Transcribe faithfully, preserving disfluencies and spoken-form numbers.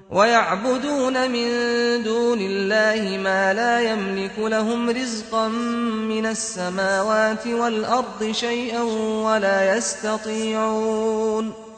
ويعبدون من دون الله ما لا يملك لهم رزقا من السماوات والأرض شيئا ولا يستطيعون